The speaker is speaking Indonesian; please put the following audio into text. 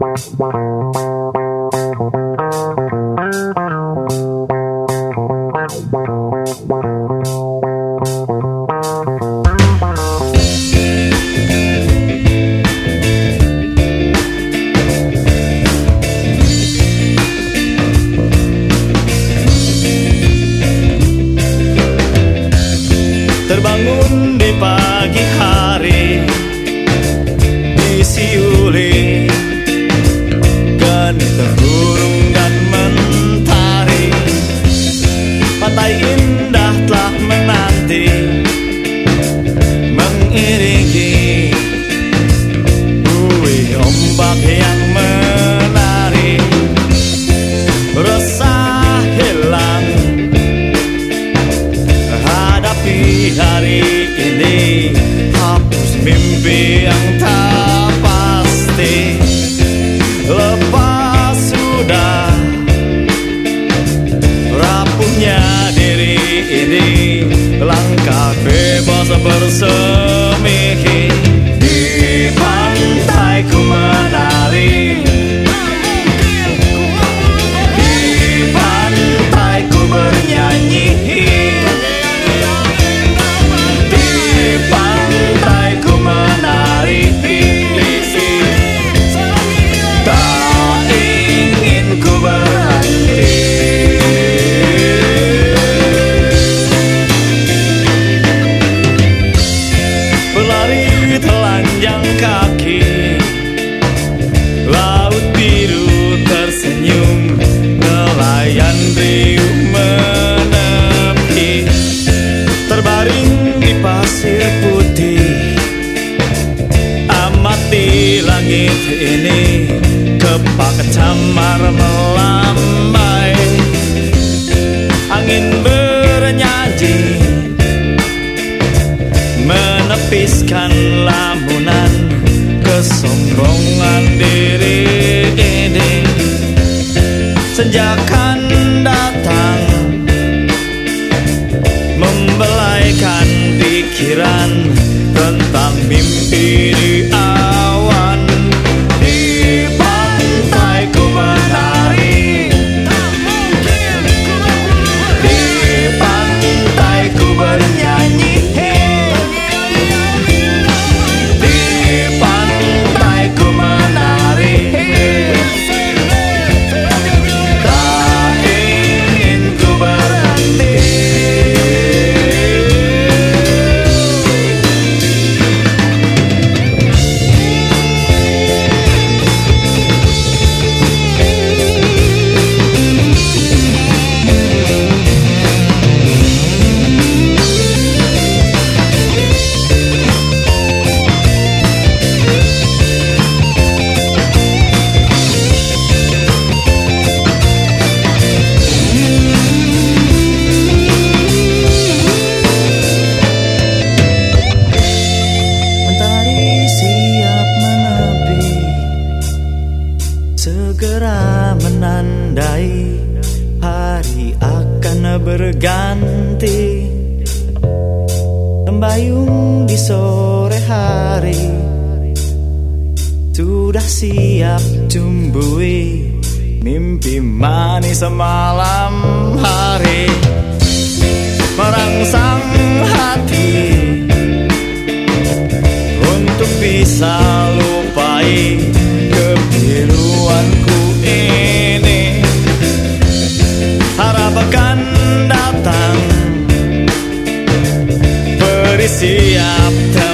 Terbangun di pagi hari, disiuli genitar burung dan mentari. Pantai indah telah menanti, mengiringi buih ombak yang menari. Resah hilang, hadapi hari ini, hapus mimpi yang tak pasti. Lepas sudah rapuhnya diri ini, langkah bebas bersemi. Di pantai ku menari, di pantai ku bernyanyi, di pantai ku menari. Tak ingin ku berhenti. Berlari telanjang kaki, laut biru tersenyum, nelayan riuh menepi. Terbaring di pasir putih, amati langit ini, kepak camar melambai. Angin bernyanyi, menepiskan lamunan kesombongan diri ini. Senja akan datang, membelaikan pikiran tentang mimpi di awan. Di pantai ku menari, di pantai ku bernyanyi, di pantai ku menari. Tak ingin ku berhenti. Segera menandai hari akan berganti. Tembayung di sore hari, sudah siap cumbui mimpi manis malam hari. Merangsang hati untuk bisa lupai kebiruanku ini. Harap akan datang, beri siap.